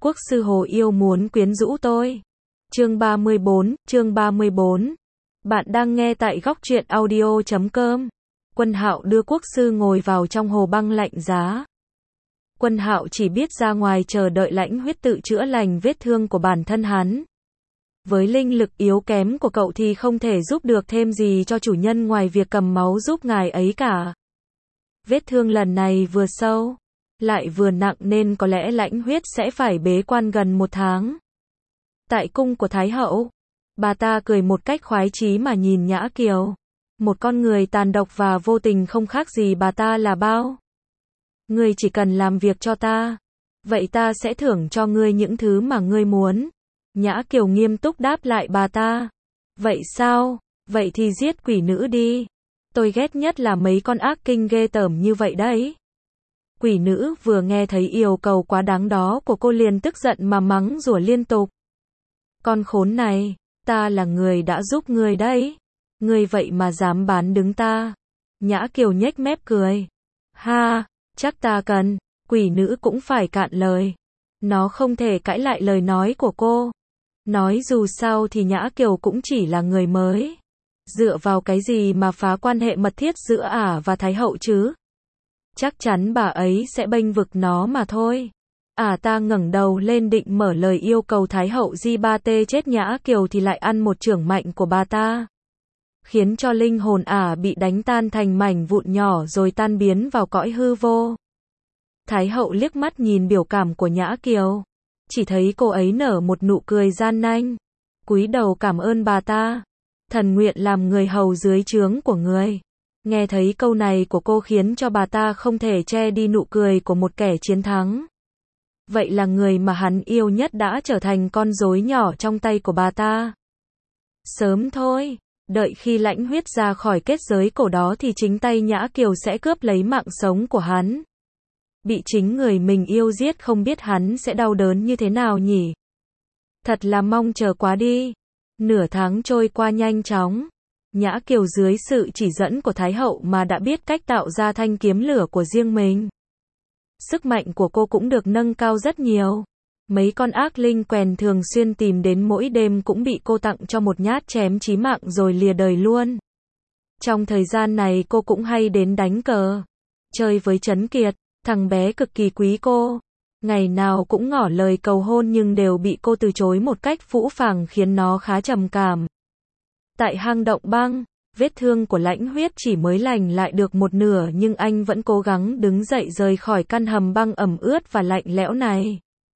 Quốc sư Hồ Yêu muốn quyến rũ tôi. Chương 34. Bạn đang nghe tại góc truyện audio.com. Quân Hạo đưa quốc sư ngồi vào trong hồ băng lạnh giá. Quân Hạo chỉ biết ra ngoài chờ đợi Lãnh Huyết tự chữa lành vết thương của bản thân hắn. Với linh lực yếu kém của cậu thì không thể giúp được thêm gì cho chủ nhân ngoài việc cầm máu giúp ngài ấy cả. Vết thương lần này vừa sâu, lại vừa nặng nên có lẽ Lãnh Huyết sẽ phải bế quan gần 1 tháng. Tại cung của Thái hậu, bà ta cười một cách khoái chí mà nhìn Nhã Kiều. Một con người tàn độc và vô tình không khác gì bà ta là bao. Ngươi chỉ cần làm việc cho ta, vậy ta sẽ thưởng cho ngươi những thứ mà ngươi muốn. Nhã Kiều nghiêm túc đáp lại bà ta. Vậy sao? Vậy thì giết quỷ nữ đi. Tôi ghét nhất là mấy con ác kinh ghê tởm như vậy đấy. Quỷ nữ vừa nghe thấy yêu cầu quá đáng đó của cô liền tức giận mà mắng rủa liên tục. Con khốn này, ta là người đã giúp ngươi đấy. Ngươi vậy mà dám bán đứng ta. Nhã Kiều nhếch mép cười. Ha, chắc ta cần. Quỷ nữ cũng phải cạn lời. Nó không thể cãi lại lời nói của cô. Nói dù sao thì Nhã Kiều cũng chỉ là người mới. Dựa vào cái gì mà phá quan hệ mật thiết giữa ả và Thái hậu chứ? Chắc chắn bà ấy sẽ bênh vực nó mà thôi. Ta ngẩng đầu lên định mở lời yêu cầu Thái hậu di ba tê chết Nhã Kiều thì lại ăn một chưởng mạnh của bà ta. Khiến cho linh hồn bị đánh tan thành mảnh vụn nhỏ rồi tan biến vào cõi hư vô. Thái hậu liếc mắt nhìn biểu cảm của Nhã Kiều. Chỉ thấy cô ấy nở một nụ cười gian nanh. Cúi đầu cảm ơn bà ta. Thần nguyện làm người hầu dưới trướng của người. Nghe thấy câu này của cô khiến cho bà ta không thể che đi nụ cười của một kẻ chiến thắng. Vậy là người mà hắn yêu nhất đã trở thành con rối nhỏ trong tay của bà ta. Sớm thôi, đợi khi Lãnh Huyết ra khỏi kết giới cổ đó thì chính tay Nhã Kiều sẽ cướp lấy mạng sống của hắn. Bị chính người mình yêu giết không biết hắn sẽ đau đớn như thế nào nhỉ? Thật là mong chờ quá đi. Nửa tháng trôi qua nhanh chóng. Nhã Kiều dưới sự chỉ dẫn của Thái hậu mà đã biết cách tạo ra thanh kiếm lửa của riêng mình. Sức mạnh của cô cũng được nâng cao rất nhiều. Mấy con ác linh quèn thường xuyên tìm đến mỗi đêm cũng bị cô tặng cho một nhát chém chí mạng rồi lìa đời luôn. Trong thời gian này cô cũng hay đến đánh cờ, chơi với Trấn Kiệt, thằng bé cực kỳ quý cô. Ngày nào cũng ngỏ lời cầu hôn nhưng đều bị cô từ chối một cách phũ phàng khiến nó khá trầm cảm. Tại hang động băng, vết thương của Lãnh Huyết chỉ mới lành lại được một nửa nhưng anh vẫn cố gắng đứng dậy rời khỏi căn hầm băng ẩm ướt và lạnh lẽo này.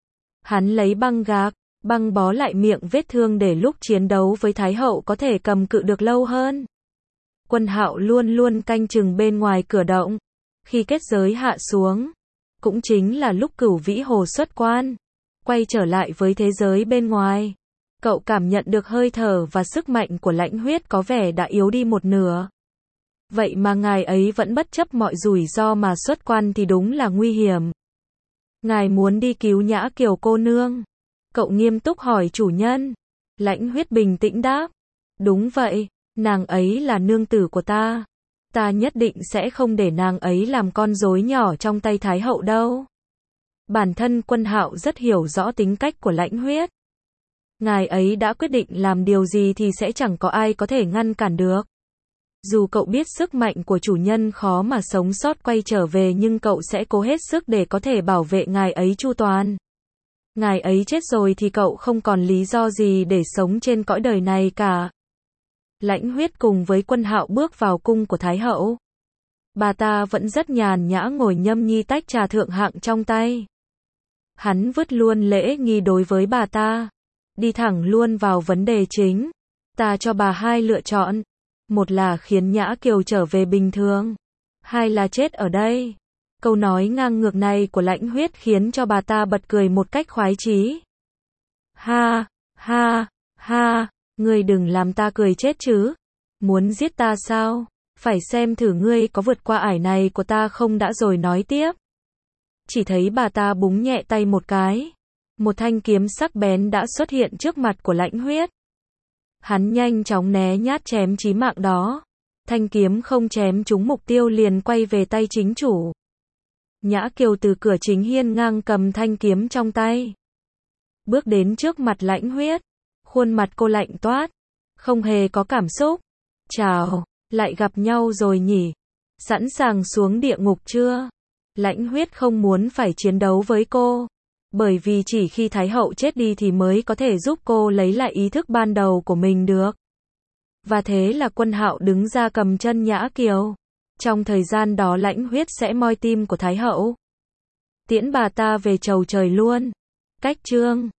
Hắn lấy băng gạc, băng bó lại miệng vết thương để lúc chiến đấu với Thái hậu có thể cầm cự được lâu hơn. Quân Hạo luôn luôn canh chừng bên ngoài cửa động. Khi kết giới hạ xuống, cũng chính là lúc Cửu Vĩ Hồ xuất quan, quay trở lại với thế giới bên ngoài. Cậu cảm nhận được hơi thở và sức mạnh của Lãnh Huyết có vẻ đã yếu đi một nửa. Vậy mà ngài ấy vẫn bất chấp mọi rủi ro mà xuất quan thì đúng là nguy hiểm. Ngài muốn đi cứu Nhã Kiều cô nương? Cậu nghiêm túc hỏi chủ nhân. Lãnh Huyết bình tĩnh đáp. Đúng vậy, nàng ấy là nương tử của ta. Ta nhất định sẽ không để nàng ấy làm con rối nhỏ trong tay Thái hậu đâu. Bản thân Quân Hạo rất hiểu rõ tính cách của Lãnh Huyết. Ngài ấy đã quyết định làm điều gì thì sẽ chẳng có ai có thể ngăn cản được. Dù cậu biết sức mạnh của chủ nhân khó mà sống sót quay trở về nhưng cậu sẽ cố hết sức để có thể bảo vệ ngài ấy chu toàn. Ngài ấy chết rồi thì cậu không còn lý do gì để sống trên cõi đời này cả. Lãnh Huyết cùng với Quân Hạo bước vào cung của Thái hậu. Bà ta vẫn rất nhàn nhã ngồi nhâm nhi tách trà thượng hạng trong tay. Hắn vứt luôn lễ nghi đối với bà ta. Đi thẳng luôn vào vấn đề chính. Ta cho bà 2 lựa chọn. Một là khiến Nhã Kiều trở về bình thường. 2 là chết ở đây. Câu nói ngang ngược này của Lãnh Huyết khiến cho bà ta bật cười một cách khoái chí. Ha, ha, ha, ngươi đừng làm ta cười chết chứ. Muốn giết ta sao? Phải xem thử ngươi có vượt qua ải này của ta không đã rồi nói tiếp. Chỉ thấy bà ta búng nhẹ tay một cái. Một thanh kiếm sắc bén đã xuất hiện trước mặt của Lãnh Huyết. Hắn nhanh chóng né nhát chém chí mạng đó. Thanh kiếm không chém trúng mục tiêu liền quay về tay chính chủ. Nhã Kiều từ cửa chính hiên ngang cầm thanh kiếm trong tay. bước đến trước mặt Lãnh Huyết. Khuôn mặt cô lạnh toát, không hề có cảm xúc. Chào, lại gặp nhau rồi nhỉ? Sẵn sàng xuống địa ngục chưa? Lãnh Huyết không muốn phải chiến đấu với cô, bởi vì chỉ khi Thái hậu chết đi thì mới có thể giúp cô lấy lại ý thức ban đầu của mình được. Và thế là Quân Hạo đứng ra cầm chân Nhã Kiều. Trong thời gian đó Lãnh Huyết sẽ moi tim của Thái hậu, tiễn bà ta về chầu trời luôn. Cách chương